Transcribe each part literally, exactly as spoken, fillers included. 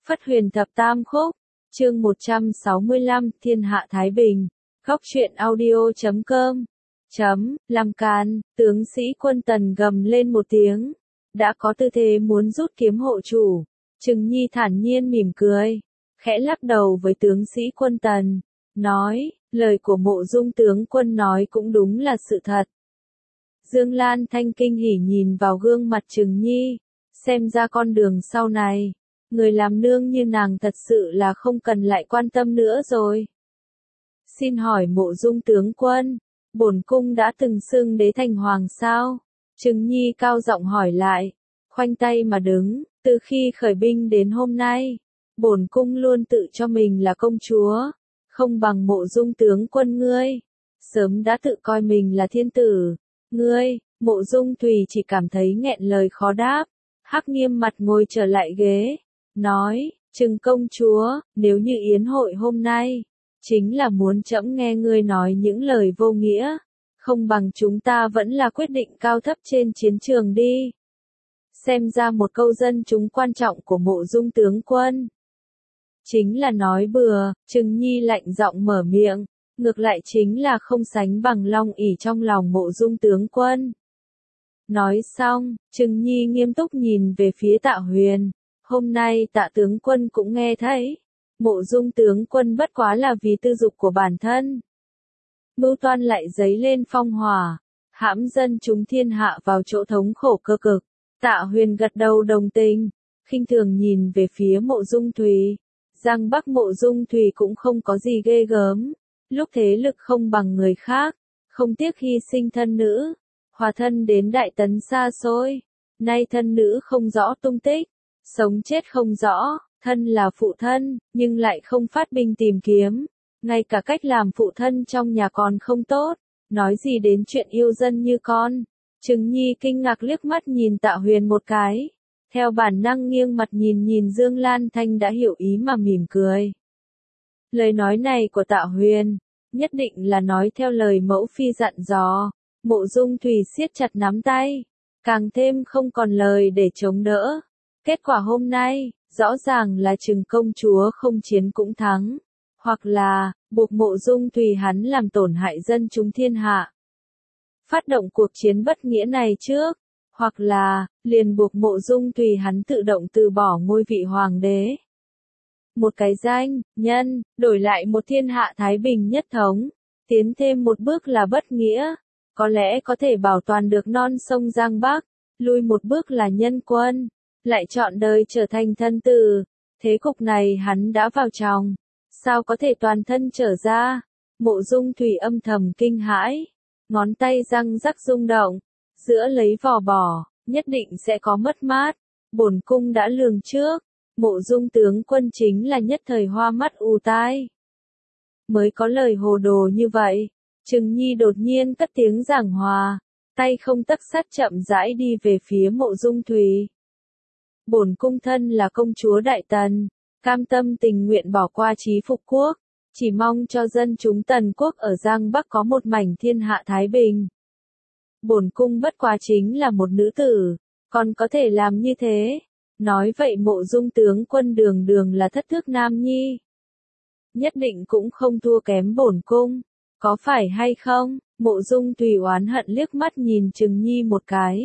Phất Huyền Thập Tam Khúc, chương một trăm sáu mươi lăm, Thiên Hạ Thái Bình, góc truyện audio chấm com. Chấm, làm càn, tướng sĩ Quân Tần gầm lên một tiếng, đã có tư thế muốn rút kiếm hộ chủ. Trừng Nhi thản nhiên mỉm cười, khẽ lắc đầu với tướng sĩ Quân Tần, nói, lời của Mộ Dung tướng quân nói cũng đúng là sự thật. Dương Lan Thanh kinh hỉ nhìn vào gương mặt Trừng Nhi, xem ra con đường sau này, người làm nương như nàng thật sự là không cần lại quan tâm nữa rồi. Xin hỏi Mộ Dung tướng quân, bổn cung đã từng xưng đế thành hoàng sao? Trừng Nhi cao giọng hỏi lại, khoanh tay mà đứng, từ khi khởi binh đến hôm nay, bổn cung luôn tự cho mình là công chúa, không bằng Mộ Dung tướng quân ngươi, sớm đã tự coi mình là thiên tử. Ngươi, Mộ Dung Thùy chỉ cảm thấy nghẹn lời khó đáp, hắc nghiêm mặt ngồi trở lại ghế, nói, Trừng công chúa, nếu như yến hội hôm nay, chính là muốn trẫm nghe ngươi nói những lời vô nghĩa, không bằng chúng ta vẫn là quyết định cao thấp trên chiến trường đi. Xem ra một câu dân chúng quan trọng của Mộ Dung tướng quân. Chính là nói bừa, Trừng Nhi lạnh giọng mở miệng, ngược lại chính là không sánh bằng long ỷ trong lòng Mộ Dung tướng quân. Nói xong, Trừng Nhi nghiêm túc nhìn về phía Tạ Huyền, hôm nay Tạ tướng quân cũng nghe thấy, Mộ Dung tướng quân bất quá là vì tư dục của bản thân. Mưu toan lại dấy lên phong hỏa, hãm dân chúng thiên hạ vào chỗ thống khổ cơ cực. Tạ Huyền gật đầu đồng tình, khinh thường nhìn về phía Mộ Dung Thùy, Giang Bắc Mộ Dung Thùy cũng không có gì ghê gớm, lúc thế lực không bằng người khác, không tiếc hy sinh thân nữ, hòa thân đến đại tấn xa xôi, nay thân nữ không rõ tung tích, sống chết không rõ, thân là phụ thân, nhưng lại không phát binh tìm kiếm, ngay cả cách làm phụ thân trong nhà còn không tốt, nói gì đến chuyện yêu dân như con. Trừng Nhi kinh ngạc liếc mắt nhìn Tạ Huyền một cái, theo bản năng nghiêng mặt nhìn nhìn Dương Lan Thanh đã hiểu ý mà mỉm cười. Lời nói này của Tạ Huyền, nhất định là nói theo lời mẫu phi dặn dò. Mộ Dung Thùy siết chặt nắm tay, càng thêm không còn lời để chống đỡ. Kết quả hôm nay, rõ ràng là Trừng công chúa không chiến cũng thắng, hoặc là, buộc Mộ Dung Thùy hắn làm tổn hại dân chúng thiên hạ. Phát động cuộc chiến bất nghĩa này trước, hoặc là, liền buộc Mộ Dung Thùy hắn tự động từ bỏ ngôi vị hoàng đế. Một cái danh, nhân, đổi lại một thiên hạ thái bình nhất thống, tiến thêm một bước là bất nghĩa, có lẽ có thể bảo toàn được non sông Giang Bắc, lui một bước là nhân quân, lại chọn đời trở thành thân tử, thế cục này hắn đã vào trong, sao có thể toàn thân trở ra? Mộ Dung Thùy âm thầm kinh hãi, ngón tay răng rắc rung động, giữa lấy vỏ bỏ, nhất định sẽ có mất mát, bổn cung đã lường trước, Mộ Dung tướng quân chính là nhất thời hoa mắt ù tai. Mới có lời hồ đồ như vậy, Trừng Nhi đột nhiên cất tiếng giảng hòa, tay không tấc sắt chậm rãi đi về phía Mộ Dung Thùy. Bổn cung thân là công chúa Đại Tần, cam tâm tình nguyện bỏ qua chí phục quốc, chỉ mong cho dân chúng Tần quốc ở Giang Bắc có một mảnh thiên hạ thái bình. Bổn cung bất quá chính là một nữ tử, còn có thể làm như thế. Nói vậy Mộ Dung tướng quân đường đường là thất thước nam nhi, nhất định cũng không thua kém bổn cung, có phải hay không? Mộ Dung Thùy oán hận liếc mắt nhìn Trừng Nhi một cái,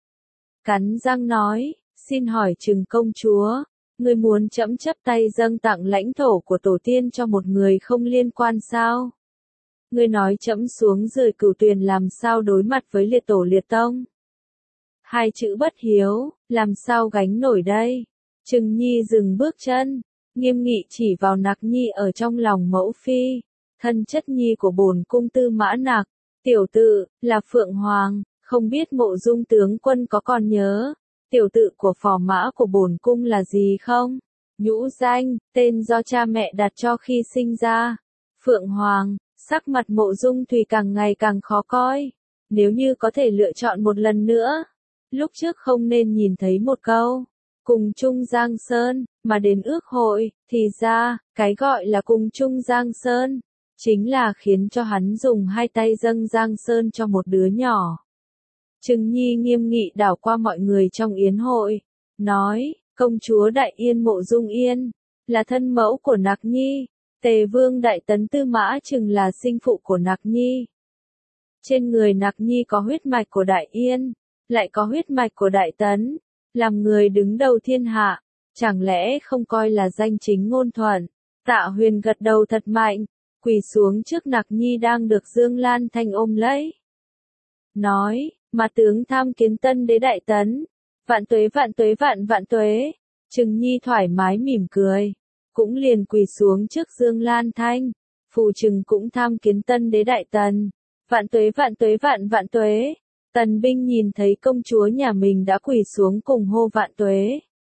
cắn răng nói, xin hỏi Trừng công chúa, ngươi muốn trẫm chấp tay dâng tặng lãnh thổ của tổ tiên cho một người không liên quan sao? Ngươi nói trẫm xuống rời Cửu Tuyền làm sao đối mặt với liệt tổ liệt tông? Hai chữ bất hiếu, làm sao gánh nổi đây? Trừng Nhi dừng bước chân, nghiêm nghị chỉ vào Nặc Nhi ở trong lòng mẫu phi, thân chất nhi của bổn cung Tư Mã Nặc, tiểu tự, là Phượng Hoàng, không biết Mộ Dung tướng quân có còn nhớ, tiểu tự của phò mã của bổn cung là gì không? Nhũ danh, tên do cha mẹ đặt cho khi sinh ra. Phượng Hoàng, sắc mặt Mộ Dung Thùy càng ngày càng khó coi, nếu như có thể lựa chọn một lần nữa, lúc trước không nên nhìn thấy một câu, cùng chung Giang Sơn, mà đến ước hội, thì ra, cái gọi là cùng chung Giang Sơn, chính là khiến cho hắn dùng hai tay dâng Giang Sơn cho một đứa nhỏ. Trừng Nhi nghiêm nghị đảo qua mọi người trong yến hội, nói, Công chúa Đại Yên Mộ Dung Yên, là thân mẫu của Nặc Nhi, Tề Vương Đại Tấn Tư Mã Trừng là sinh phụ của Nặc Nhi. Trên người Nặc Nhi có huyết mạch của Đại Yên, lại có huyết mạch của Đại Tấn, làm người đứng đầu thiên hạ, chẳng lẽ không coi là danh chính ngôn thuận. Tạ Huyền gật đầu thật mạnh, quỳ xuống trước Nặc Nhi đang được Dương Lan Thanh ôm lấy. Nói, mà tướng tham kiến tân đế Đại Tấn, vạn tuế vạn tuế vạn vạn tuế. Trừng Nhi thoải mái mỉm cười, cũng liền quỳ xuống trước Dương Lan Thanh. Phù Trừng cũng tham kiến tân đế Đại Tần, vạn tuế vạn tuế vạn vạn tuế. Tần binh nhìn thấy công chúa nhà mình đã quỳ xuống cùng hô vạn tuế.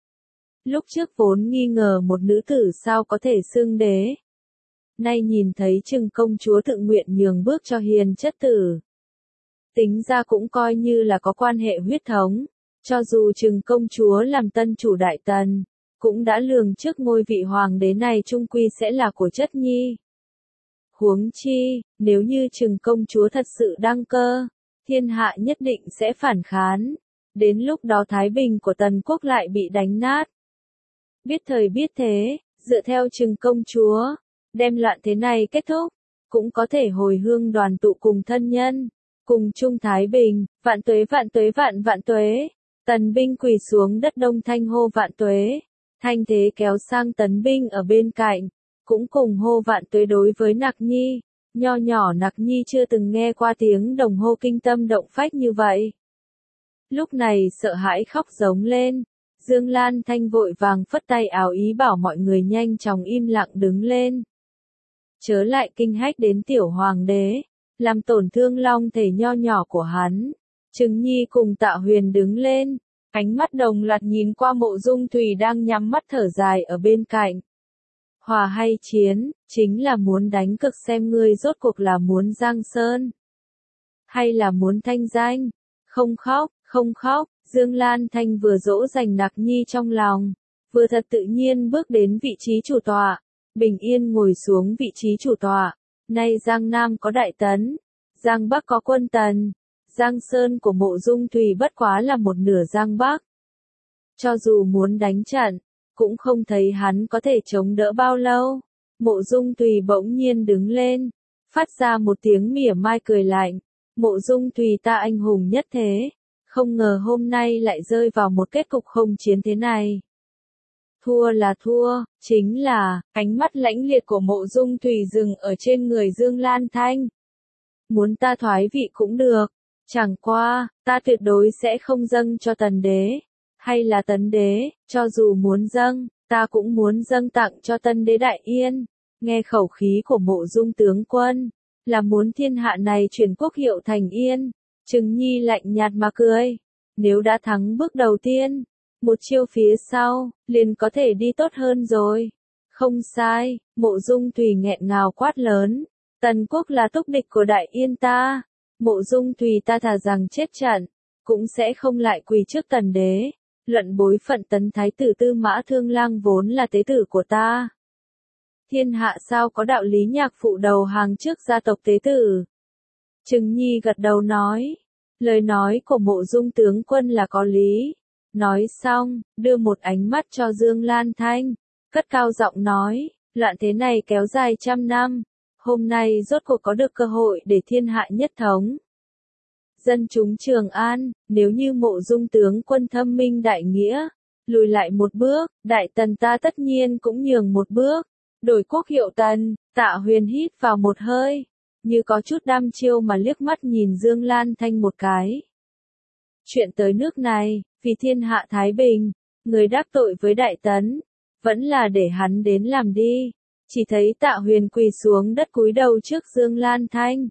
Lúc trước vốn nghi ngờ một nữ tử sao có thể xưng đế. Nay nhìn thấy Trừng công chúa tự nguyện nhường bước cho hiền chất tử. Tính ra cũng coi như là có quan hệ huyết thống. Cho dù Trừng công chúa làm tân chủ Đại Tần, cũng đã lường trước ngôi vị hoàng đế này chung quy sẽ là của chất nhi. Huống chi, nếu như Trừng công chúa thật sự đăng cơ, thiên hạ nhất định sẽ phản kháng. Đến lúc đó thái bình của Tần quốc lại bị đánh nát. Biết thời biết thế, dựa theo Trừng công chúa, đem loạn thế này kết thúc, cũng có thể hồi hương đoàn tụ cùng thân nhân, cùng chung thái bình, vạn tuế vạn tuế vạn vạn tuế. Tần binh quỳ xuống đất đông thanh hô vạn tuế, thanh thế kéo sang tấn binh ở bên cạnh, cũng cùng hô vạn tuế đối với Nặc Nhi. Nho nhỏ Nặc Nhi chưa từng nghe qua tiếng đồng hô kinh tâm động phách như vậy. Lúc này sợ hãi khóc giống lên, Dương Lan Thanh vội vàng phất tay áo ý bảo mọi người nhanh chóng im lặng đứng lên. Chớ lại kinh hách đến tiểu hoàng đế, làm tổn thương long thể nho nhỏ của hắn. Trừng Nhi cùng Tạ Huyền đứng lên, ánh mắt đồng loạt nhìn qua Mộ Dung Thùy đang nhắm mắt thở dài ở bên cạnh. Hòa hay chiến, chính là muốn đánh cực xem ngươi rốt cuộc là muốn giang sơn, hay là muốn thanh danh. Không khóc, không khóc, Dương Lan Thanh vừa dỗ dành Nặc Nhi trong lòng, vừa thật tự nhiên bước đến vị trí chủ tọa, bình yên ngồi xuống vị trí chủ tọa. Nay Giang Nam có Đại Tấn, Giang Bắc có quân Tần. Giang Sơn của Mộ Dung Thùy bất quá là một nửa Giang Bắc. Cho dù muốn đánh trận, cũng không thấy hắn có thể chống đỡ bao lâu. Mộ Dung Thùy bỗng nhiên đứng lên, phát ra một tiếng mỉa mai cười lạnh. Mộ Dung Thùy ta anh hùng nhất thế, không ngờ hôm nay lại rơi vào một kết cục không chiến thế này. Thua là thua, chính là, ánh mắt lãnh liệt của Mộ Dung Thùy dừng ở trên người Dương Lan Thanh. Muốn ta thoái vị cũng được. Chẳng qua, ta tuyệt đối sẽ không dâng cho Tần đế, hay là Tấn đế, cho dù muốn dâng, ta cũng muốn dâng tặng cho Tân đế Đại Yên. Nghe khẩu khí của Mộ Dung tướng quân, là muốn thiên hạ này chuyển quốc hiệu thành Yên. Trừng Nhi lạnh nhạt mà cười, nếu đã thắng bước đầu tiên, một chiêu phía sau, liền có thể đi tốt hơn rồi. Không sai, Mộ Dung Thùy nghẹn ngào quát lớn, Tần quốc là túc địch của Đại Yên ta. Mộ Dung Thùy ta thà rằng chết trận, cũng sẽ không lại quỳ trước Tần đế. Luận bối phận Tấn thái tử Tư Mã Thương Lang vốn là tế tử của ta. Thiên hạ sao có đạo lý nhạc phụ đầu hàng trước gia tộc tế tử. Trừng Nhi gật đầu nói, lời nói của Mộ Dung tướng quân là có lý. Nói xong, đưa một ánh mắt cho Dương Lan Thanh, cất cao giọng nói, loạn thế này kéo dài trăm năm. Hôm nay rốt cuộc có được cơ hội để thiên hạ nhất thống. Dân chúng Trường An, nếu như Mộ Dung tướng quân thâm minh đại nghĩa, lùi lại một bước, Đại Tần ta tất nhiên cũng nhường một bước, đổi quốc hiệu Tần. Tạ Huyền hít vào một hơi, như có chút đăm chiêu mà liếc mắt nhìn Dương Lan Thanh một cái. Chuyện tới nước này, vì thiên hạ thái bình, người đắc tội với Đại Tấn, vẫn là để hắn đến làm đi. Chỉ thấy Tạ Huyền quỳ xuống đất cúi đầu trước Dương Lan Thanh.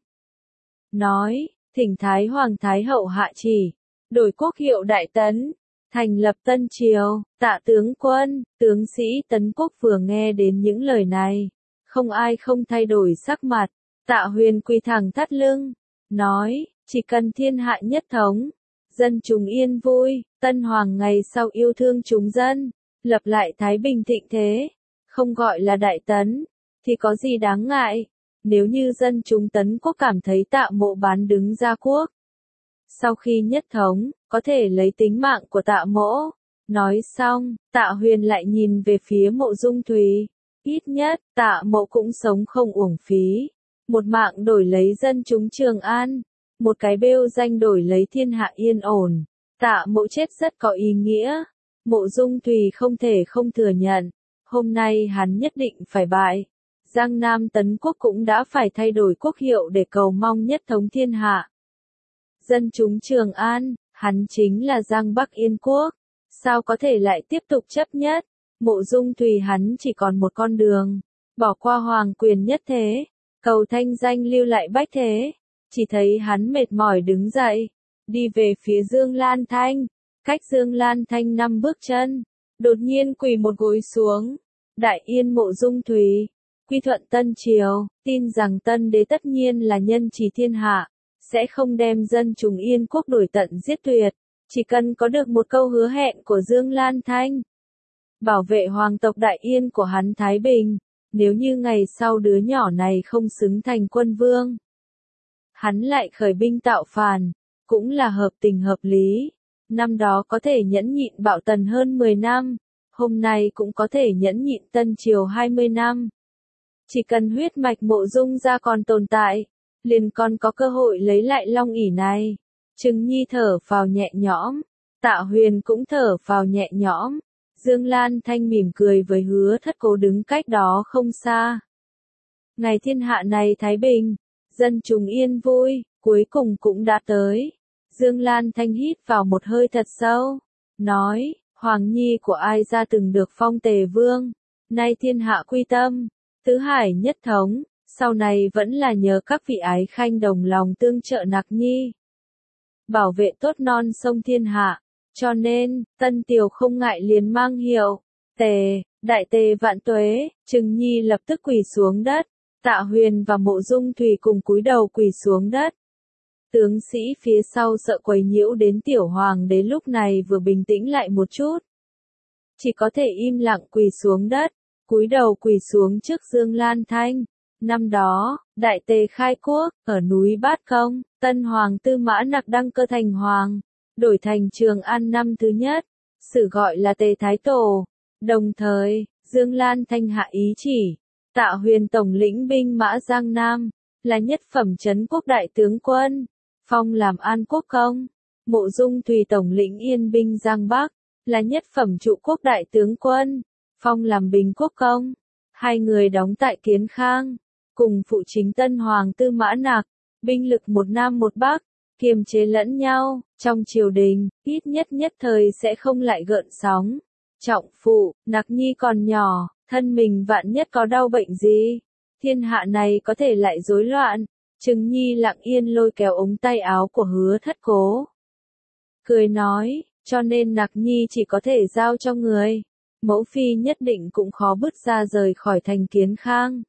Nói, thỉnh Thái Hoàng Thái Hậu hạ chỉ, đổi quốc hiệu Đại Tấn, thành lập Tân Triều. Tạ tướng quân, tướng sĩ Tấn quốc vừa nghe đến những lời này, không ai không thay đổi sắc mặt. Tạ Huyền quỳ thẳng thắt lưng, nói, chỉ cần thiên hạ nhất thống, dân chúng yên vui, Tân Hoàng ngày sau yêu thương chúng dân, lập lại thái bình thịnh thế. Không gọi là Đại Tấn, thì có gì đáng ngại. Nếu như dân chúng Tấn quốc cảm thấy Tạ Mộ bán đứng gia quốc, sau khi nhất thống, có thể lấy tính mạng của Tạ Mộ, Nói xong, Tạ Huyền lại nhìn về phía Mộ Dung Thùy. Ít nhất, Tạ Mộ cũng sống không uổng phí. Một mạng đổi lấy dân chúng Trường An. Một cái bêu danh đổi lấy thiên hạ yên ổn. Tạ Mộ chết rất có ý nghĩa. Mộ Dung Thùy không thể không thừa nhận. Hôm nay hắn nhất định phải bại. Giang Nam Tấn Quốc cũng đã phải thay đổi quốc hiệu để cầu mong nhất thống thiên hạ. Dân chúng Trường An, hắn chính là Giang Bắc Yên Quốc. Sao có thể lại tiếp tục chấp nhất? Mộ Dung Thùy hắn chỉ còn một con đường. Bỏ qua hoàng quyền nhất thế. Cầu thanh danh lưu lại bách thế. Chỉ thấy hắn mệt mỏi đứng dậy. Đi về phía Dương Lan Thanh. Cách Dương Lan Thanh năm bước chân. Đột nhiên quỳ một gối xuống. Đại Yên Mộ Dung Thùy. Quy thuận Tân Triều. Tin rằng Tân Đế tất nhiên là nhân trì thiên hạ. Sẽ không đem dân chúng Yên Quốc đổi tận giết tuyệt. Chỉ cần có được một câu hứa hẹn của Dương Lan Thanh. Bảo vệ hoàng tộc Đại Yên của hắn Thái Bình. Nếu như ngày sau đứa nhỏ này không xứng thành quân vương. Hắn lại khởi binh tạo phản. Cũng là hợp tình hợp lý. Năm đó có thể nhẫn nhịn Bạo Tần hơn mười năm. Hôm nay cũng có thể nhẫn nhịn Tân Triều hai mươi năm. Chỉ cần huyết mạch Mộ Dung gia còn tồn tại. Liền còn có cơ hội lấy lại long ỷ này. Trừng Nhi thở phào nhẹ nhõm. Tạ Huyền cũng thở phào nhẹ nhõm. Dương Lan Thanh mỉm cười với Hứa Thất Cố đứng cách đó không xa. Ngày thiên hạ này thái bình. Dân chúng yên vui. Cuối cùng cũng đã tới. Dương Lan Thanh hít vào một hơi thật sâu. Nói, Hoàng Nhi của ai ra từng được phong tề vương. Nay thiên hạ quy tâm. Tứ hải nhất thống. Sau này vẫn là nhờ các vị ái khanh đồng lòng tương trợ Nặc Nhi. Bảo vệ tốt non sông thiên hạ. Cho nên, Tân Tiều không ngại liền mang hiệu. Tề, đại tề vạn tuế. Trừng Nhi lập tức quỳ xuống đất. Tạ Huyền và Mộ Dung Thùy cùng cúi đầu quỳ xuống đất. Tướng sĩ phía sau sợ quấy nhiễu đến tiểu hoàng đế lúc này vừa bình tĩnh lại một chút. Chỉ có thể im lặng quỳ xuống đất. Cúi đầu quỳ xuống trước Dương Lan Thanh. Năm đó, Đại Tề khai quốc, ở núi Bát Công, Tân Hoàng Tư Mã Nặc đăng cơ thành hoàng, đổi thành Trường An năm thứ nhất, sử gọi là Tề Thái Tổ. Đồng thời, Dương Lan Thanh hạ ý chỉ, Tạ Huyền tổng lĩnh binh mã Giang Nam, là nhất phẩm trấn quốc đại tướng quân, phong làm An Quốc công. Mộ Dung Thùy tổng lĩnh Yên binh Giang Bắc, là nhất phẩm trụ quốc đại tướng quân, phong làm Bình Quốc công. Hai người đóng tại Kiến Khang, cùng phụ chính Tân Hoàng Tư Mã Nặc, binh lực một nam một bắc, kiềm chế lẫn nhau, trong triều đình, ít nhất nhất thời sẽ không lại gợn sóng. Trọng phụ, Nặc Nhi còn nhỏ, thân mình vạn nhất có đau bệnh gì, thiên hạ này có thể lại rối loạn. Trừng Nhi lặng yên lôi kéo ống tay áo của Hứa Thất Cố. Cười nói, cho nên Nặc Nhi chỉ có thể giao cho người. Mẫu phi nhất định cũng khó bước ra rời khỏi thành Kiến Khang.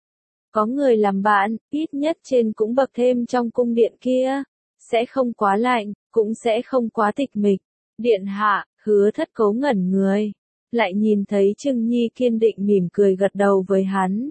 Có người làm bạn, ít nhất trên cũng bậc thêm trong cung điện kia. Sẽ không quá lạnh, cũng sẽ không quá tịch mịch. Điện hạ, Hứa Thất Cố ngẩn người. Lại nhìn thấy Trừng Nhi kiên định mỉm cười gật đầu với hắn.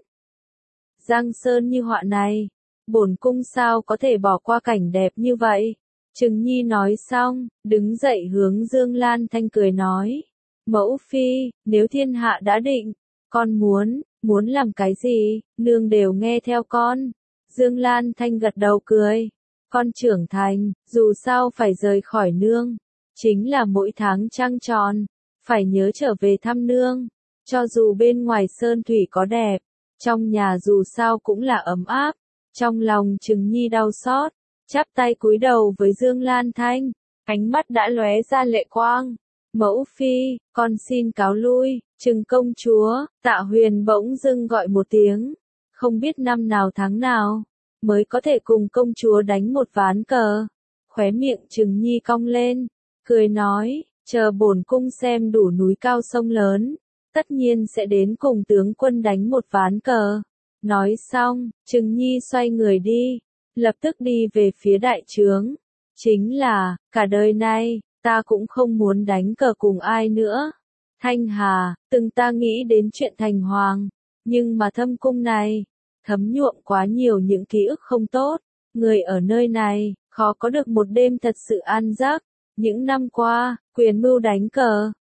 Giang sơn như họa này. Bổn cung sao có thể bỏ qua cảnh đẹp như vậy. Trừng Nhi nói xong, đứng dậy hướng Dương Lan Thanh cười nói. Mẫu phi, nếu thiên hạ đã định, con muốn, muốn làm cái gì, nương đều nghe theo con. Dương Lan Thanh gật đầu cười. Con trưởng thành, dù sao phải rời khỏi nương. Chính là mỗi tháng trăng tròn, phải nhớ trở về thăm nương. Cho dù bên ngoài sơn thủy có đẹp, trong nhà dù sao cũng là ấm áp. Trong lòng Trừng Nhi đau xót, chắp tay cúi đầu với Dương Lan Thanh, ánh mắt đã lóe ra lệ quang. Mẫu phi, con xin cáo lui. Trừng công chúa. Tạ Huyền bỗng dưng gọi một tiếng, không biết năm nào tháng nào mới có thể cùng công chúa đánh một ván cờ. Khóe miệng Trừng Nhi cong lên, cười nói, chờ bổn cung xem đủ núi cao sông lớn, tất nhiên sẽ đến cùng tướng quân đánh một ván cờ. Nói xong, Trừng Nhi xoay người đi, lập tức đi về phía đại trướng. Chính là, cả đời này, ta cũng không muốn đánh cờ cùng ai nữa. Thanh Hà, từng ta nghĩ đến chuyện thành hoàng, nhưng mà thâm cung này, thấm nhuộm quá nhiều những ký ức không tốt. Người ở nơi này, khó có được một đêm thật sự an giấc. Những năm qua, quyền mưu đánh cờ,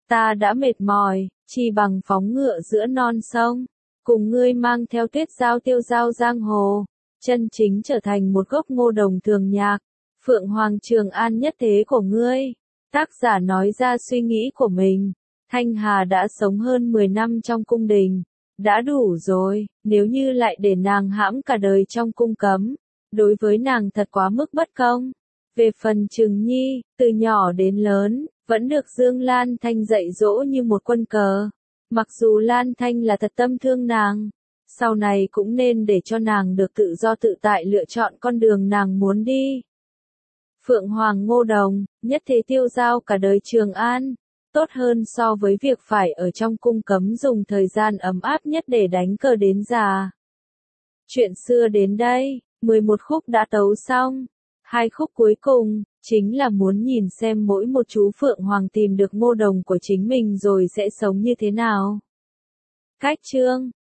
Ta đã mệt mỏi, chi bằng phóng ngựa giữa non sông, cùng ngươi mang theo tuyết giao tiêu giao giang hồ, chân chính trở thành một gốc ngô đồng thường nhạc, Phượng Hoàng Trường An nhất thế của ngươi. Tác giả nói ra suy nghĩ của mình. Thanh Hà đã sống hơn mười năm trong cung đình, đã đủ rồi, nếu như lại để nàng hãm cả đời trong cung cấm, đối với nàng thật quá mức bất công. Về phần Trừng Nhi, từ nhỏ đến lớn, vẫn được Dương Lan Thanh dạy dỗ như một quân cờ. Mặc dù Lan Thanh là thật tâm thương nàng, sau này cũng nên để cho nàng được tự do tự tại lựa chọn con đường nàng muốn đi. Phượng Hoàng Ngô Đồng, nhất thế tiêu giao cả đời Trường An, tốt hơn so với việc phải ở trong cung cấm dùng thời gian ấm áp nhất để đánh cờ đến già. Chuyện xưa đến đây, mười một khúc đã tấu xong. Hai khúc cuối cùng, chính là muốn nhìn xem mỗi một chú Phượng Hoàng tìm được Ngô Đồng của chính mình rồi sẽ sống như thế nào. Cách chương